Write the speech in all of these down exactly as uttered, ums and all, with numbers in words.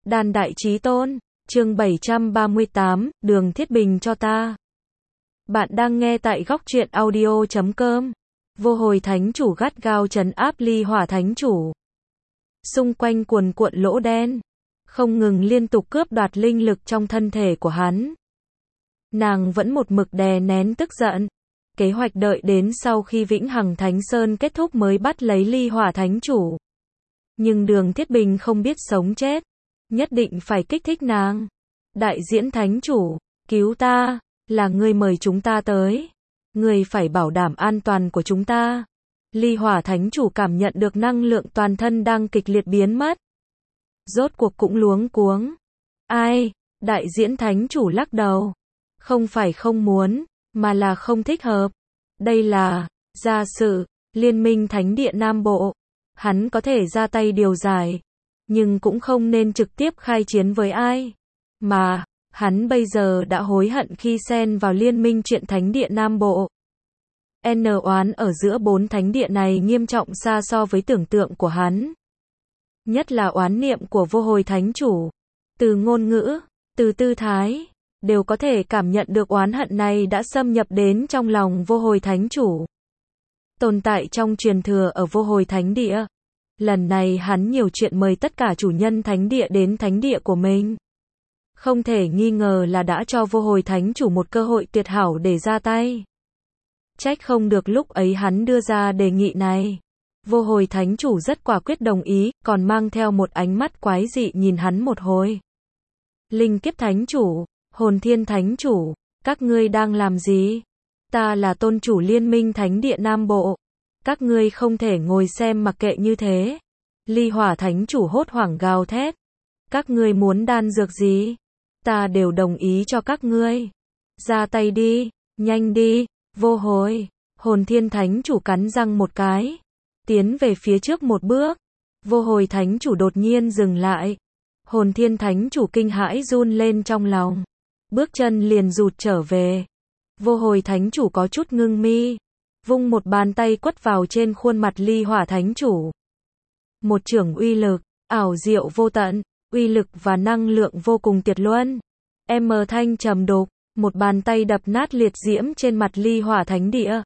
Đàn Đại Chí Tôn, chương bảy trăm ba mươi tám, Đường Thiết Bình cho ta. Bạn đang nghe tại góc truyện audio chấm com. Vô Hồi Thánh Chủ gắt gao trấn áp Ly Hỏa Thánh Chủ. Xung quanh cuồn cuộn lỗ đen, không ngừng liên tục cướp đoạt linh lực trong thân thể của hắn. Nàng vẫn một mực đè nén tức giận. Kế hoạch đợi đến sau khi Vĩnh Hằng Thánh Sơn kết thúc mới bắt lấy Ly Hỏa Thánh Chủ. Nhưng Đường Thiết Bình không biết sống chết. Nhất định phải kích thích nàng. Đại Diễn Thánh Chủ, cứu ta, là ngươi mời chúng ta tới. Ngươi phải bảo đảm an toàn của chúng ta. Ly Hỏa Thánh Chủ cảm nhận được năng lượng toàn thân đang kịch liệt biến mất. Rốt cuộc cũng luống cuống. Ai? Đại Diễn Thánh Chủ lắc đầu. Không phải không muốn, mà là không thích hợp. Đây là gia sự, Liên minh Thánh Địa Nam Bộ. Hắn có thể ra tay điều giải, nhưng cũng không nên trực tiếp khai chiến với ai. Mà, hắn bây giờ đã hối hận khi xen vào liên minh chuyện Thánh Địa Nam Bộ. N oán ở giữa bốn thánh địa này nghiêm trọng xa so với tưởng tượng của hắn. Nhất là oán niệm của Vô Hồi Thánh Chủ. Từ ngôn ngữ, từ tư thái, đều có thể cảm nhận được oán hận này đã xâm nhập đến trong lòng Vô Hồi Thánh Chủ. Tồn tại trong truyền thừa ở Vô Hồi Thánh Địa. Lần này hắn nhiều chuyện mời tất cả chủ nhân thánh địa đến thánh địa của mình. Không thể nghi ngờ là đã cho Vô Hồi Thánh Chủ một cơ hội tuyệt hảo để ra tay. Trách không được lúc ấy hắn đưa ra đề nghị này. Vô Hồi Thánh Chủ rất quả quyết đồng ý, còn mang theo một ánh mắt quái dị nhìn hắn một hồi. Linh Kiếp Thánh Chủ, Hồn Thiên Thánh Chủ, các ngươi đang làm gì? Ta là tôn chủ Liên minh Thánh Địa Nam Bộ. Các ngươi không thể ngồi xem mặc kệ như thế. Ly Hỏa Thánh Chủ hốt hoảng gào thét. Các ngươi muốn đan dược gì? Ta đều đồng ý cho các ngươi. Ra tay đi, nhanh đi. Vô Hồi, Hồn Thiên Thánh Chủ cắn răng một cái. Tiến về phía trước một bước. Vô Hồi Thánh Chủ đột nhiên dừng lại. Hồn Thiên Thánh Chủ kinh hãi run lên trong lòng. Bước chân liền rụt trở về. Vô Hồi Thánh Chủ có chút ngưng mi. Vung một bàn tay quất vào trên khuôn mặt Ly Hỏa Thánh Chủ. Một chưởng uy lực, ảo diệu vô tận, uy lực và năng lượng vô cùng tuyệt luân. M thanh trầm đục, một bàn tay đập nát liệt diễm trên mặt Ly Hỏa Thánh Địa.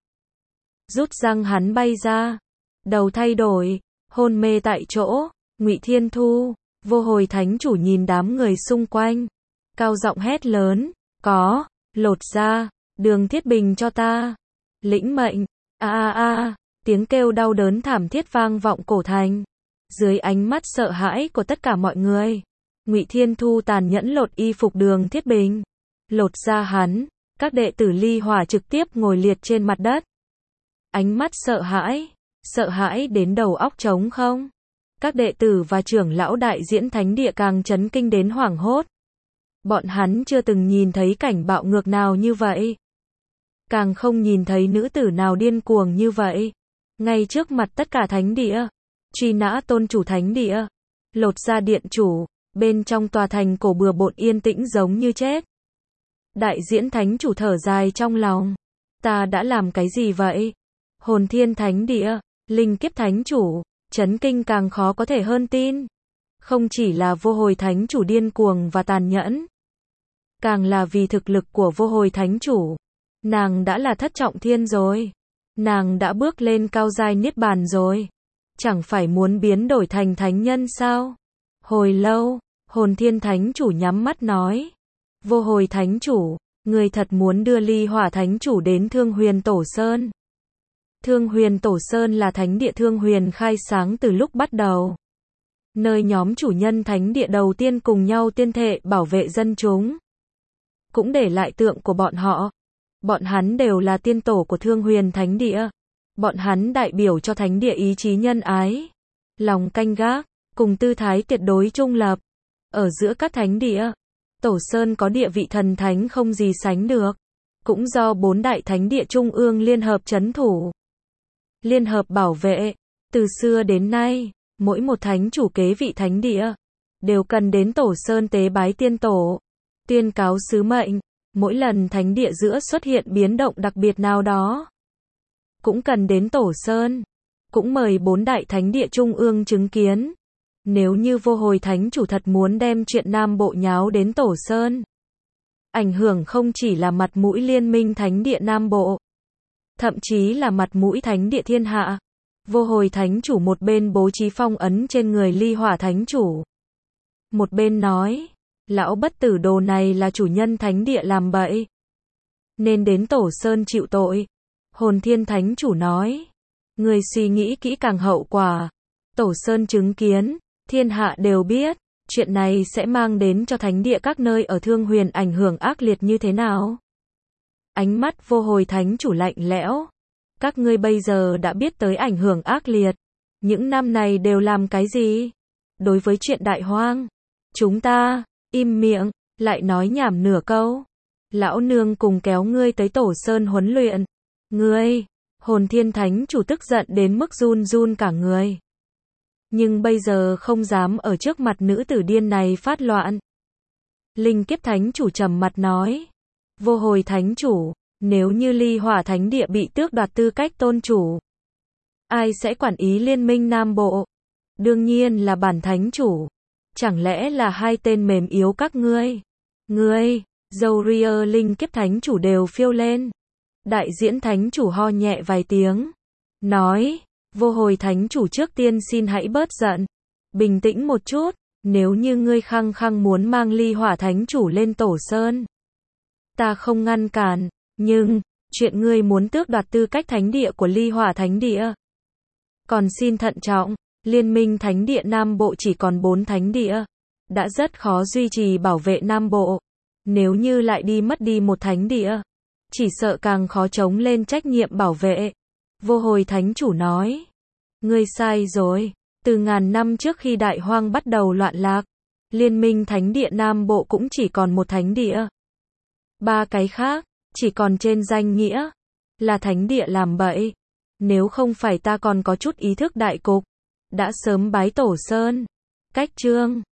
Rút răng hắn bay ra. Đầu thay đổi, hôn mê tại chỗ. Ngụy Thiên Thu, Vô Hồi Thánh Chủ nhìn đám người xung quanh. Cao giọng hét lớn, có, lột ra, Đường Thiết Bình cho ta. Lĩnh mệnh, a a a, tiếng kêu đau đớn thảm thiết vang vọng cổ thành. Dưới ánh mắt sợ hãi của tất cả mọi người, Ngụy Thiên Thu tàn nhẫn lột y phục Đường Thiết Bình. Lột ra hắn, các đệ tử Ly Hỏa trực tiếp ngồi liệt trên mặt đất. Ánh mắt sợ hãi, sợ hãi đến đầu óc trống không. Các đệ tử và trưởng lão Đại Diễn Thánh Địa càng chấn kinh đến hoảng hốt. Bọn hắn chưa từng nhìn thấy cảnh bạo ngược nào như vậy. Càng không nhìn thấy nữ tử nào điên cuồng như vậy. Ngay trước mặt tất cả thánh địa, truy nã tôn chủ thánh địa, lột ra điện chủ, bên trong tòa thành cổ bừa bộn yên tĩnh giống như chết. Đại Diễn Thánh Chủ thở dài trong lòng. Ta đã làm cái gì vậy? Hồn Thiên Thánh Địa, Linh Kiếp Thánh Chủ, chấn kinh càng khó có thể hơn tin. Không chỉ là Vô Hồi Thánh Chủ điên cuồng và tàn nhẫn, càng là vì thực lực của Vô Hồi Thánh Chủ. Nàng đã là thất trọng thiên rồi. Nàng đã bước lên cao giai niết bàn rồi. Chẳng phải muốn biến đổi thành thánh nhân sao? Hồi lâu, Hồn Thiên Thánh Chủ nhắm mắt nói. Vô Hồi Thánh Chủ, người thật muốn đưa Ly Hỏa Thánh Chủ đến Thương Huyền Tổ Sơn. Thương Huyền Tổ Sơn là thánh địa Thương Huyền khai sáng từ lúc bắt đầu. Nơi nhóm chủ nhân thánh địa đầu tiên cùng nhau tuyên thệ bảo vệ dân chúng. Cũng để lại tượng của bọn họ. Bọn hắn đều là tiên tổ của Thương Huyền Thánh Địa. Bọn hắn đại biểu cho thánh địa ý chí nhân ái, lòng canh gác, cùng tư thái tuyệt đối trung lập. Ở giữa các thánh địa, Tổ Sơn có địa vị thần thánh không gì sánh được. Cũng do bốn đại thánh địa trung ương liên hợp trấn thủ, liên hợp bảo vệ. Từ xưa đến nay, mỗi một thánh chủ kế vị thánh địa, đều cần đến Tổ Sơn tế bái tiên tổ, tuyên cáo sứ mệnh. Mỗi lần thánh địa giữa xuất hiện biến động đặc biệt nào đó, cũng cần đến Tổ Sơn. Cũng mời bốn đại thánh địa trung ương chứng kiến. Nếu như vô hồi thánh chủ thật muốn đem chuyện Nam Bộ nháo đến Tổ Sơn, ảnh hưởng không chỉ là mặt mũi liên minh thánh địa Nam Bộ, thậm chí là mặt mũi thánh địa thiên hạ. Vô hồi thánh chủ một bên bố trí phong ấn trên người ly hỏa thánh chủ, một bên nói, lão bất tử đồ này là chủ nhân thánh địa làm bậy, nên đến Tổ Sơn chịu tội. Hồn Thiên thánh chủ nói, người suy nghĩ kỹ càng hậu quả. Tổ Sơn chứng kiến, thiên hạ đều biết, chuyện này sẽ mang đến cho thánh địa các nơi ở Thương Huyền ảnh hưởng ác liệt như thế nào. Ánh mắt vô hồi thánh chủ lạnh lẽo. Các ngươi bây giờ đã biết tới ảnh hưởng ác liệt. Những năm này đều làm cái gì? Đối với chuyện Đại Hoang, chúng ta, im miệng, lại nói nhảm nửa câu. Lão nương cùng kéo ngươi tới Tổ Sơn huấn luyện. Ngươi, Hồn Thiên thánh chủ tức giận đến mức run run cả người. Nhưng bây giờ không dám ở trước mặt nữ tử điên này phát loạn. Linh Kiếp thánh chủ trầm mặt nói, vô hồi thánh chủ, nếu như ly hỏa thánh địa bị tước đoạt tư cách tôn chủ, ai sẽ quản ý liên minh Nam Bộ? Đương nhiên là bản thánh chủ. Chẳng lẽ là hai tên mềm yếu các ngươi? Ngươi, dâu ria Linh Kiếp thánh chủ đều phiêu lên. Đại diễn thánh chủ ho nhẹ vài tiếng, nói, vô hồi thánh chủ trước tiên xin hãy bớt giận, bình tĩnh một chút. Nếu như ngươi khăng khăng muốn mang ly hỏa thánh chủ lên Tổ Sơn, ta không ngăn cản, nhưng, chuyện ngươi muốn tước đoạt tư cách thánh địa của ly hỏa thánh địa, còn xin thận trọng. Liên minh thánh địa Nam Bộ chỉ còn bốn thánh địa, đã rất khó duy trì bảo vệ Nam Bộ. Nếu như lại đi mất đi một thánh địa, chỉ sợ càng khó chống lên trách nhiệm bảo vệ. Vô hồi thánh chủ nói, ngươi sai rồi. Từ ngàn năm trước khi Đại Hoang bắt đầu loạn lạc, liên minh thánh địa Nam Bộ cũng chỉ còn một thánh địa. Ba cái khác, chỉ còn trên danh nghĩa, là thánh địa làm bậy. Nếu không phải ta còn có chút ý thức đại cục, đã sớm bái Tổ Sơn. Cách chương